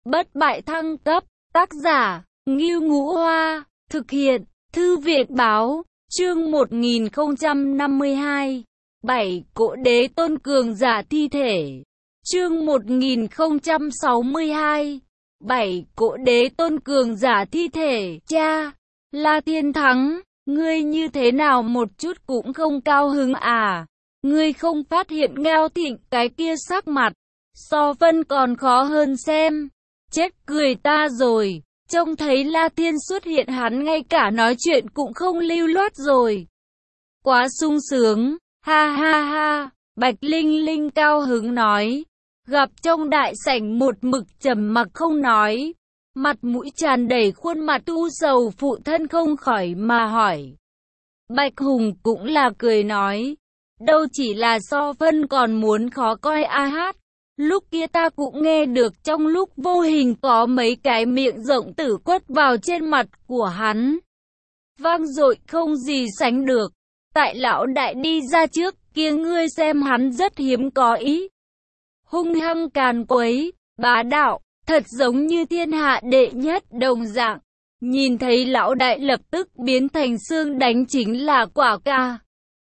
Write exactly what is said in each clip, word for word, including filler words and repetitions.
Bất bại thăng cấp, tác giả, Ngưu Ngũ Hoa, thực hiện, Thư viện báo, chương một nghìn không trăm năm mươi hai, bảy Cỗ đế tôn cường giả thi thể, chương một nghìn không trăm sáu mươi hai, bảy Cỗ đế tôn cường giả thi thể, cha, La Thiên Thắng, ngươi như thế nào một chút cũng không cao hứng à, ngươi không phát hiện Ngao Thịnh cái kia sắc mặt, so vân còn khó hơn xem, chết cười ta rồi. Trông thấy La Thiên xuất hiện hắn ngay cả nói chuyện cũng không lưu loát rồi. Quá sung sướng, ha ha ha, Bạch Linh Linh cao hứng nói. Gặp trong đại sảnh một mực trầm mặc không nói. Mặt mũi tràn đầy khuôn mặt u sầu phụ thân không khỏi mà hỏi. Bạch Hùng cũng là cười nói. Đâu chỉ là so vân còn muốn khó coi a hát. Lúc kia ta cũng nghe được trong lúc vô hình có mấy cái miệng rộng tử quất vào trên mặt của hắn. Vang dội không gì sánh được. Tại lão đại đi ra trước kia ngươi xem hắn rất hiếm có ý. Hung hăng càn quấy, bá đạo, thật giống như thiên hạ đệ nhất đồng dạng. Nhìn thấy lão đại lập tức biến thành xương đánh chính là quả ca.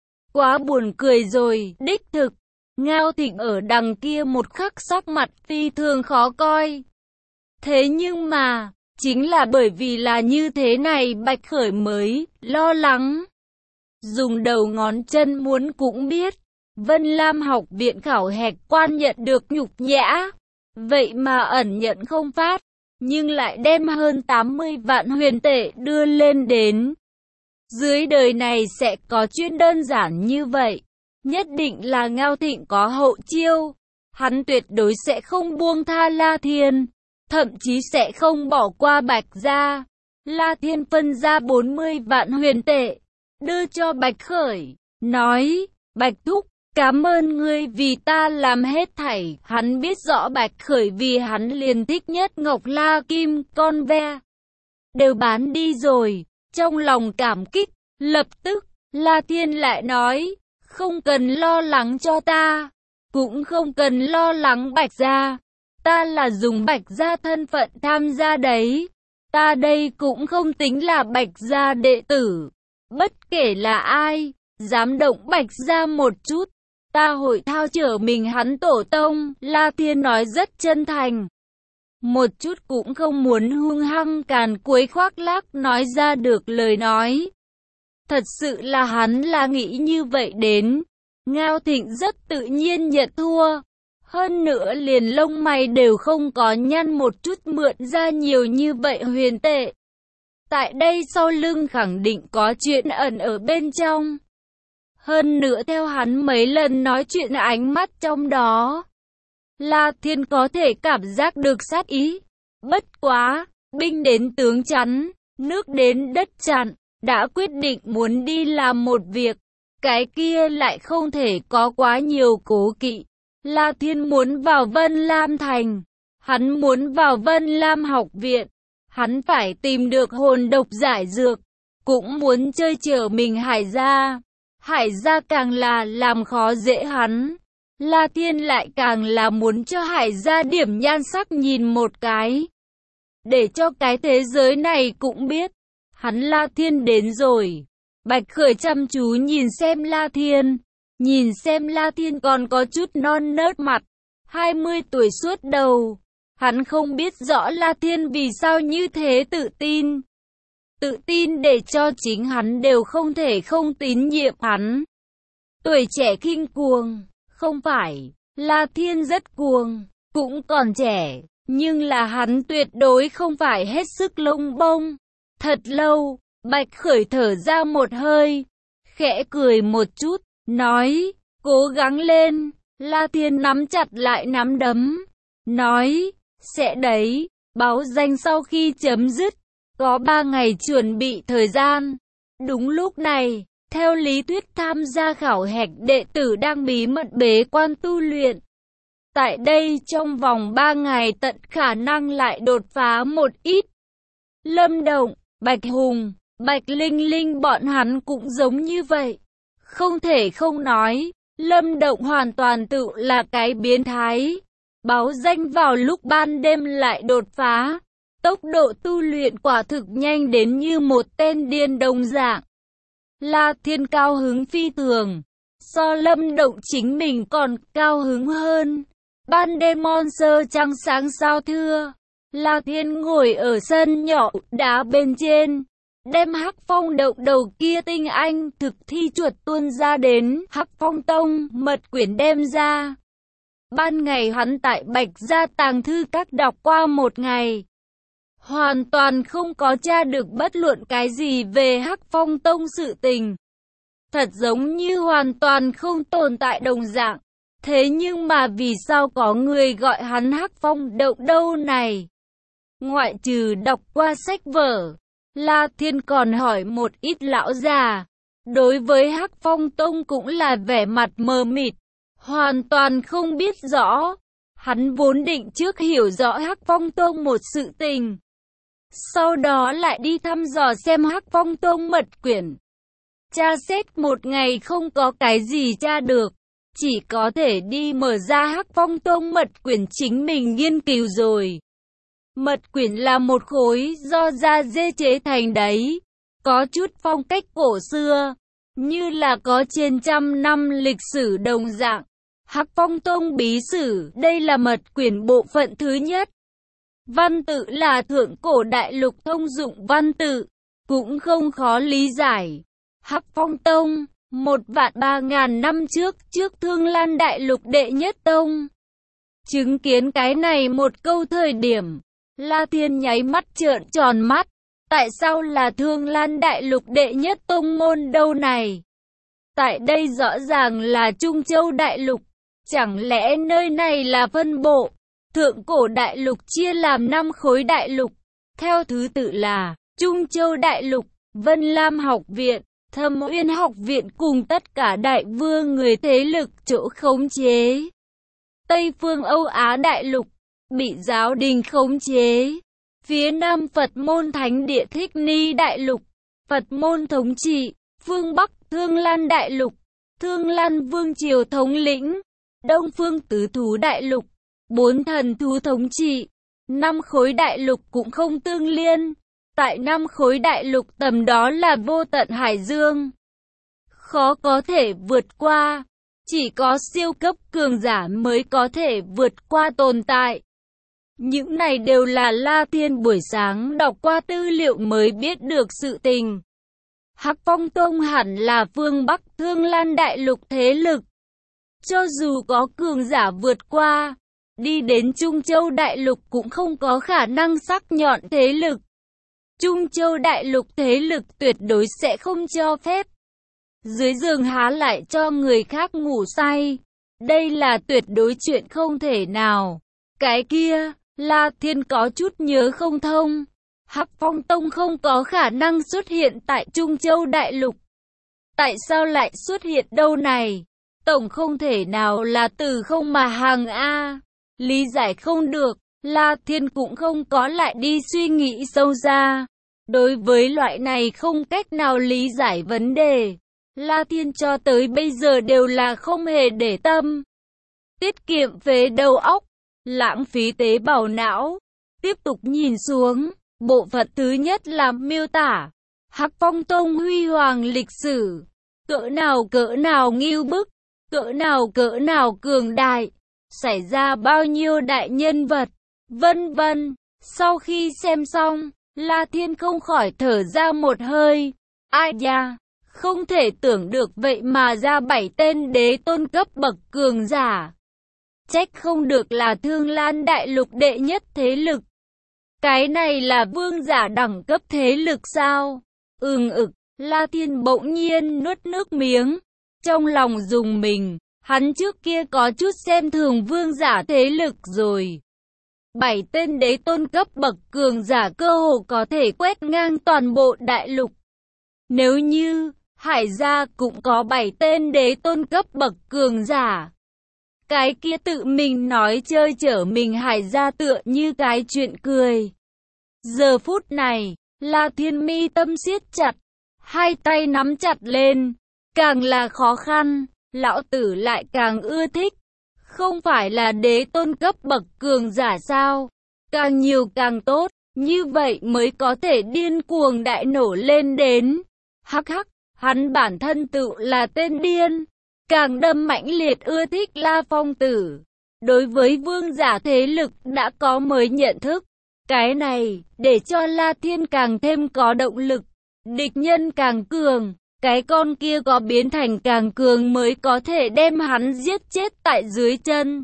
Quá buồn cười rồi, đích thực. Ngao Thịnh ở đằng kia một khắc sắc mặt phi thường khó coi. Thế nhưng mà, chính là bởi vì là như thế này Bạch Khởi mới lo lắng. Dùng đầu ngón chân muốn cũng biết, Vân Lam học viện khảo hạch quan nhận được nhục nhã. Vậy mà ẩn nhận không phát, nhưng lại đem hơn tám mươi vạn huyền tệ đưa lên đến. Dưới đời này sẽ có chuyện đơn giản như vậy. Nhất định là Ngao Thịnh có hậu chiêu, hắn tuyệt đối sẽ không buông tha La Thiên, thậm chí sẽ không bỏ qua Bạch gia. La Thiên phân ra bốn mươi vạn huyền tệ, đưa cho Bạch Khởi, nói, Bạch Thúc, cảm ơn ngươi vì ta làm hết thảy. Hắn biết rõ Bạch Khởi vì hắn liền thích nhất Ngọc La Kim, con ve, đều bán đi rồi, trong lòng cảm kích, lập tức, La Thiên lại nói, không cần lo lắng cho ta, cũng không cần lo lắng Bạch gia, ta là dùng Bạch gia thân phận tham gia đấy, ta đây cũng không tính là Bạch gia đệ tử, bất kể là ai, dám động Bạch gia một chút, ta hội thao trở mình hắn tổ tông. La Thiên nói rất chân thành, một chút cũng không muốn hung hăng càn quấy khoác lác nói ra được lời nói. Thật sự là hắn là nghĩ như vậy đến. Ngao Thịnh rất tự nhiên nhận thua. Hơn nữa liền lông mày đều không có nhăn một chút mượn ra nhiều như vậy huyền tệ. Tại đây sau lưng khẳng định có chuyện ẩn ở bên trong. Hơn nữa theo hắn mấy lần nói chuyện ánh mắt trong đó, La Thiên có thể cảm giác được sát ý. Bất quá, binh đến tướng chắn, nước đến đất chặn. Đã quyết định muốn đi làm một việc, cái kia lại không thể có quá nhiều cố kỵ. La Thiên muốn vào Vân Lam Thành, hắn muốn vào Vân Lam học viện, hắn phải tìm được hồn độc giải dược, cũng muốn chơi chở mình Hải gia. Hải gia càng là làm khó dễ hắn, La Thiên lại càng là muốn cho Hải gia điểm nhan sắc nhìn một cái, để cho cái thế giới này cũng biết. Hắn La Thiên đến rồi. Bạch Khởi chăm chú nhìn xem La Thiên. Nhìn xem La Thiên còn có chút non nớt mặt. hai mươi tuổi suốt đầu. Hắn không biết rõ La Thiên vì sao như thế tự tin. Tự tin để cho chính hắn đều không thể không tín nhiệm hắn. Tuổi trẻ khinh cuồng. Không phải. La Thiên rất cuồng. Cũng còn trẻ. Nhưng là hắn tuyệt đối không phải hết sức lông bông. Thật lâu, Bạch Khởi thở ra một hơi, khẽ cười một chút, nói, cố gắng lên. La Thiên nắm chặt lại nắm đấm, nói, sẽ đấy. Báo danh sau khi chấm dứt, có ba ngày chuẩn bị thời gian. Đúng lúc này, theo lý thuyết tham gia khảo hạch đệ tử đang bí mật bế quan tu luyện. Tại đây trong vòng ba ngày tận khả năng lại đột phá một ít. Lâm Động, Bạch Hùng, Bạch Linh Linh bọn hắn cũng giống như vậy. Không thể không nói, Lâm Động hoàn toàn tự là cái biến thái. báo danh vào lúc ban đêm lại đột phá. Tốc độ tu luyện quả thực nhanh đến như một tên điên đồng dạng. La Thiên cao hứng phi thường. So Lâm Động chính mình còn cao hứng hơn. Ban đêm Monster trăng sáng sao thưa. La Thiên ngồi ở sân nhỏ đá bên trên, đem Hắc Phong động đầu kia tinh anh thực thi chuột tuôn ra đến Hắc Phong Tông, mật quyển đem ra. Ban ngày hắn tại Bạch Gia tàng thư các đọc qua một ngày, hoàn toàn không có tra được bất luận cái gì về Hắc Phong Tông sự tình. Thật giống như hoàn toàn không tồn tại đồng dạng. Thế nhưng mà vì sao có người gọi hắn Hắc Phong động đâu này? Ngoại trừ đọc qua sách vở, La Thiên còn hỏi một ít lão già. Đối với Hắc Phong Tông cũng là vẻ mặt mờ mịt, hoàn toàn không biết rõ. Hắn vốn định trước hiểu rõ Hắc Phong Tông một sự tình, sau đó lại đi thăm dò xem Hắc Phong Tông mật quyển. Tra xét một ngày không có cái gì tra được, chỉ có thể đi mở ra Hắc Phong Tông mật quyển chính mình nghiên cứu rồi. Mật quyển là một khối do da dê chế thành đấy, có chút phong cách cổ xưa, như là có trên trăm năm lịch sử đồng dạng. Hắc Phong Tông bí sử, đây là mật quyển bộ phận thứ nhất. Văn tự là thượng cổ đại lục thông dụng văn tự, cũng không khó lý giải. Hắc Phong Tông, một vạn ba ngàn năm trước, trước Thương Lan đại lục đệ nhất tông. Chứng kiến cái này một câu thời điểm, La Thiên nháy mắt trợn tròn mắt. Tại sao là Thương Lan đại lục đệ nhất tông môn đâu này? Tại đây rõ ràng là Trung Châu đại lục. Chẳng lẽ nơi này là phân bộ? Thượng cổ đại lục chia làm năm khối đại lục. Theo thứ tự là Trung Châu đại lục, Vân Lam học viện, Thâm Uyên học viện cùng tất cả đại vương người thế lực chỗ khống chế. Tây phương Âu Á đại lục, bị giáo đình khống chế. Phía Nam Phật môn Thánh địa Thích Ni đại lục, Phật môn thống trị. Phương Bắc Thương Lan đại lục, Thương Lan vương triều thống lĩnh. Đông phương Tứ thú đại lục, bốn thần thú thống trị. Năm khối đại lục cũng không tương liên. Tại năm khối đại lục tầm đó là vô tận hải dương, khó có thể vượt qua. Chỉ có siêu cấp cường giả mới có thể vượt qua tồn tại. Những này đều là La Thiên buổi sáng đọc qua tư liệu mới biết được sự tình. Hắc Phong Tông hẳn là phương Bắc Thương Lan đại lục thế lực. Cho dù có cường giả vượt qua, đi đến Trung Châu đại lục cũng không có khả năng sắc nhọn thế lực. Trung Châu đại lục thế lực tuyệt đối sẽ không cho phép. Dưới giường há lại cho người khác ngủ say. Đây là tuyệt đối chuyện không thể nào. Cái kia, La Thiên có chút nhớ không thông. Hắc Phong Tông không có khả năng xuất hiện tại Trung Châu đại lục. Tại sao lại xuất hiện đâu này? Tổng không thể nào là từ không mà hàng A. Lý giải không được, La Thiên cũng không có lại đi suy nghĩ sâu ra. Đối với loại này không cách nào lý giải vấn đề, La Thiên cho tới bây giờ đều là không hề để tâm. Tiết kiệm phế đầu óc, lãng phí tế bào não. Tiếp tục nhìn xuống, bộ phận thứ nhất là miêu tả Hắc Phong Tông huy hoàng lịch sử, cỡ nào cỡ nào ngưu bức, cỡ nào cỡ nào cường đại, xảy ra bao nhiêu đại nhân vật, vân vân. Sau khi xem xong, La Thiên không khỏi thở ra một hơi. Ai da, không thể tưởng được vậy mà ra bảy tên đế tôn cấp bậc cường giả. Trách không được là Thương Lan đại lục đệ nhất thế lực. Cái này là vương giả đẳng cấp thế lực sao? Ừm ực, La Thiên bỗng nhiên nuốt nước miếng. Trong lòng rùng mình, hắn trước kia có chút xem thường vương giả thế lực rồi. Bảy tên đế tôn cấp bậc cường giả cơ hồ có thể quét ngang toàn bộ đại lục. Nếu như Hải gia cũng có bảy tên đế tôn cấp bậc cường giả, cái kia tự mình nói chơi chở mình Hải gia tựa như cái chuyện cười. Giờ phút này, La Thiên mi tâm siết chặt, hai tay nắm chặt lên, càng là khó khăn, lão tử lại càng ưa thích. không phải là đế tôn cấp bậc cường giả sao? Càng nhiều càng tốt, như vậy mới có thể điên cuồng đại nổ lên đến. Hắc hắc, hắn bản thân tự là tên điên, càng đâm mãnh liệt ưa thích La Phong Tử. Đối với vương giả thế lực đã có mới nhận thức, cái này để cho La Thiên càng thêm có động lực. Địch nhân càng cường, cái con kia có biến thành càng cường mới có thể đem hắn giết chết tại dưới chân.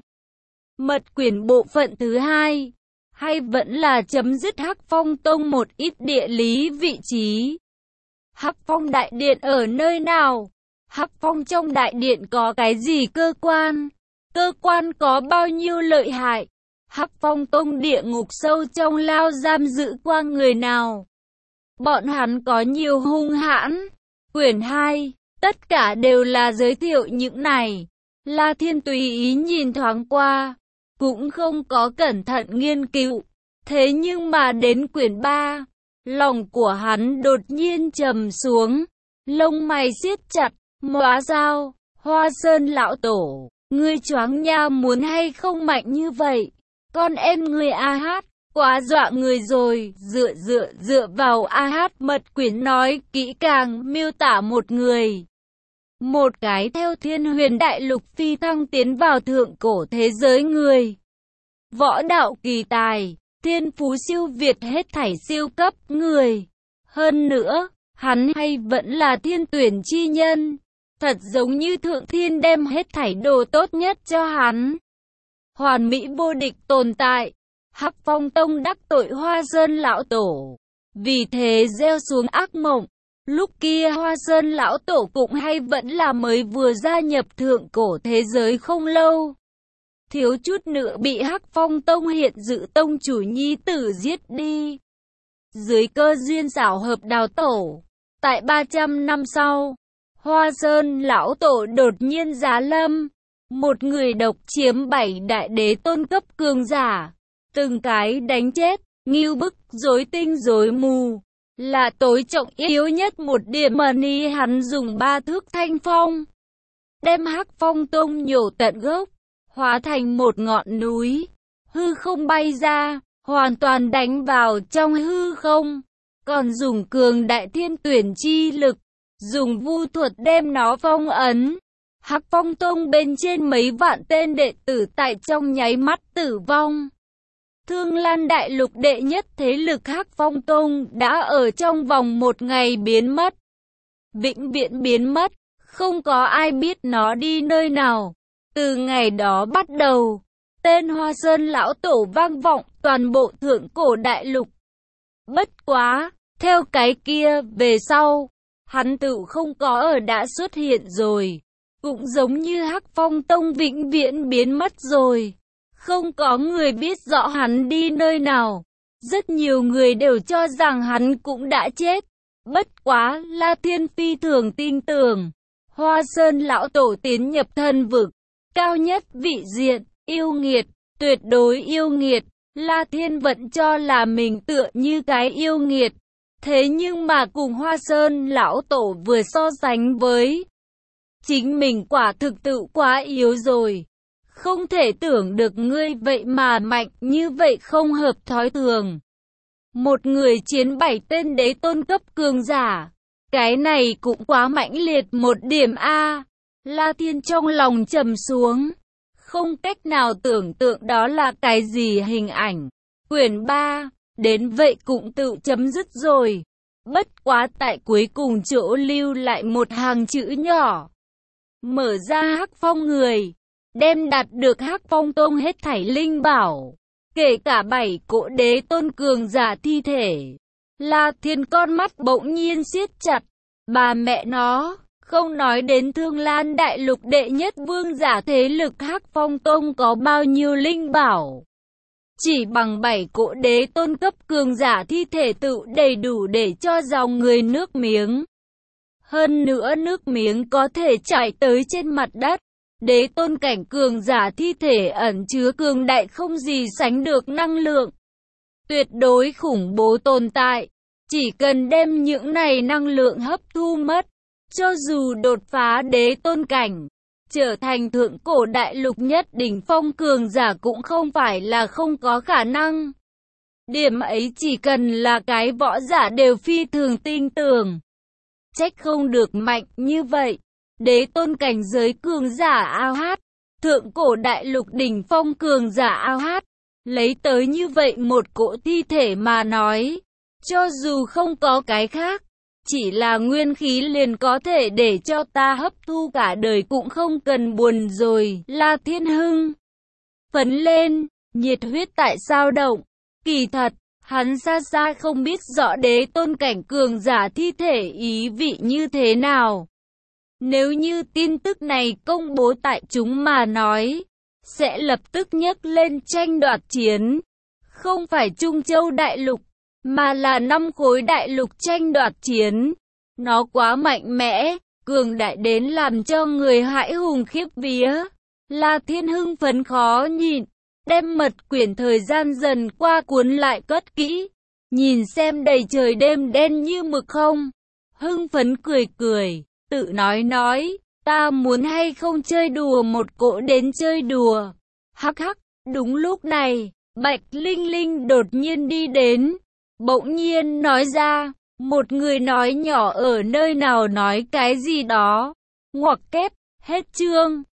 Mật quyển bộ phận thứ hai, hay vẫn là chấm dứt Hắc Phong Tông một ít địa lý vị trí. Hắc Phong đại điện ở nơi nào? Hắc Phong trong đại điện có cái gì cơ quan? Cơ quan có bao nhiêu lợi hại? Hắc Phong Tông địa ngục sâu trong lao giam giữ qua người nào? Bọn hắn có nhiều hung hãn. Quyển hai, tất cả đều là giới thiệu những này. La Thiên tùy ý nhìn thoáng qua, cũng không có cẩn thận nghiên cứu. Thế nhưng mà đến quyển ba, lòng của hắn đột nhiên trầm xuống, lông mày siết chặt, hóa dao, Hoa Sơn lão tổ, ngươi choáng nha, muốn hay không mạnh như vậy? Con em ngươi A Hát, quá dọa người rồi. Dựa dựa dựa vào A Hát, mật quyển nói kỹ càng miêu tả một người. Một cái theo thiên huyền đại lục phi thăng tiến vào thượng cổ thế giới người. Võ đạo kỳ tài, thiên phú siêu việt hết thảy siêu cấp người. Hơn nữa, hắn hay vẫn là thiên tuyển chi nhân. Thật giống như thượng thiên đem hết thảy đồ tốt nhất cho hắn. Hoàn mỹ vô địch tồn tại. Hắc Phong Tông đắc tội Hoa Sơn lão tổ, vì thế gieo xuống ác mộng. Lúc kia Hoa Sơn lão tổ cũng hay vẫn là mới vừa gia nhập thượng cổ thế giới không lâu. Thiếu chút nữa bị Hắc Phong Tông hiện dự tông chủ nhi tử giết đi. Dưới cơ duyên xảo hợp đào tổ, tại ba trăm năm sau, Hoa Sơn lão tổ đột nhiên giá lâm. Một người độc chiếm bảy đại đế tôn cấp cường giả, từng cái đánh chết, ngưu bức, rối tinh rối mù. Là tối trọng yếu nhất một điểm mà ni hắn dùng ba thước thanh phong, đem Hắc Phong Tông nhổ tận gốc, hóa thành một ngọn núi, hư không bay ra, hoàn toàn đánh vào trong hư không, còn dùng cường đại thiên tuyển chi lực, dùng vu thuật đem nó phong ấn. Hắc Phong Tông bên trên mấy vạn tên đệ tử tại trong nháy mắt tử vong. Thương Lan đại lục đệ nhất thế lực Hắc Phong Tông đã ở trong vòng một ngày biến mất. Vĩnh viễn biến mất, không có ai biết nó đi nơi nào. Từ ngày đó bắt đầu, tên Hoa Sơn lão tổ vang vọng toàn bộ thượng cổ đại lục. Bất quá, theo cái kia về sau, hắn tự không có ở đã xuất hiện rồi. Cũng giống như Hắc Phong Tông vĩnh viễn biến mất rồi. Không có người biết rõ hắn đi nơi nào. Rất nhiều người đều cho rằng hắn cũng đã chết. Bất quá, La Thiên phi thường tin tưởng. Hoa Sơn lão tổ tiến nhập thân vực. Cao nhất vị diện, yêu nghiệt, tuyệt đối yêu nghiệt. La Thiên vẫn cho là mình tựa như cái yêu nghiệt. Thế nhưng mà cùng Hoa Sơn lão tổ vừa so sánh với chính mình, quả thực tự quá yếu rồi. Không thể tưởng được ngươi vậy mà mạnh như vậy, không hợp thói thường. Một người chiến bảy tên đế tôn cấp cường giả. Cái này cũng quá mãnh liệt một điểm a. La Thiên trong lòng trầm xuống. Không cách nào tưởng tượng đó là cái gì hình ảnh. Quyển ba, đến vậy cũng tự chấm dứt rồi. Bất quá tại cuối cùng chỗ lưu lại một hàng chữ nhỏ. Mở ra Hắc Phong người, đem đạt được Hắc Phong Tông hết thảy linh bảo, kể cả bảy cỗ đế tôn cường giả thi thể. La Thiên con mắt bỗng nhiên siết chặt. Bà mẹ nó, không nói đến Thương Lan đại lục đệ nhất vương giả thế lực Hắc Phong Tông có bao nhiêu linh bảo. Chỉ bằng bảy cỗ đế tôn cấp cường giả thi thể tự đầy đủ để cho dòng người nước miếng. Hơn nữa nước miếng có thể chảy tới trên mặt đất. Đế tôn cảnh cường giả thi thể ẩn chứa cường đại không gì sánh được năng lượng. Tuyệt đối khủng bố tồn tại. Chỉ cần đem những này năng lượng hấp thu mất, cho dù đột phá đế tôn cảnh, trở thành thượng cổ đại lục nhất đỉnh phong cường giả cũng không phải là không có khả năng. Điểm ấy chỉ cần là cái võ giả đều phi thường tin tưởng. Trách không được mạnh như vậy. Đế tôn cảnh giới cường giả ao hát, thượng cổ đại lục đỉnh phong cường giả ao hát, lấy tới như vậy một cỗ thi thể mà nói, cho dù không có cái khác, chỉ là nguyên khí liền có thể để cho ta hấp thu cả đời cũng không cần buồn rồi. La Thiên Hưng phấn lên, nhiệt huyết tại sao động. Kỳ thật, hắn xa xa không biết rõ đế tôn cảnh cường giả thi thể ý vị như thế nào. Nếu như tin tức này công bố tại chúng mà nói, sẽ lập tức nhấc lên tranh đoạt chiến. Không phải Trung Châu đại lục, mà là năm khối đại lục tranh đoạt chiến. Nó quá mạnh mẽ, cường đại đến làm cho người hãi hùng khiếp vía. La Thiên Hưng phấn khó nhịn, đem mật quyển thời gian dần qua cuốn lại cất kỹ. Nhìn xem đầy trời đêm đen như mực không. Hưng phấn cười cười, tự nói nói, ta muốn hay không chơi đùa một cỗ đến chơi đùa. Hắc hắc, đúng lúc này, Bạch Linh Linh đột nhiên đi đến. Bỗng nhiên nói ra, một người nói nhỏ ở nơi nào nói cái gì đó. Ngoặc kép, hết chương.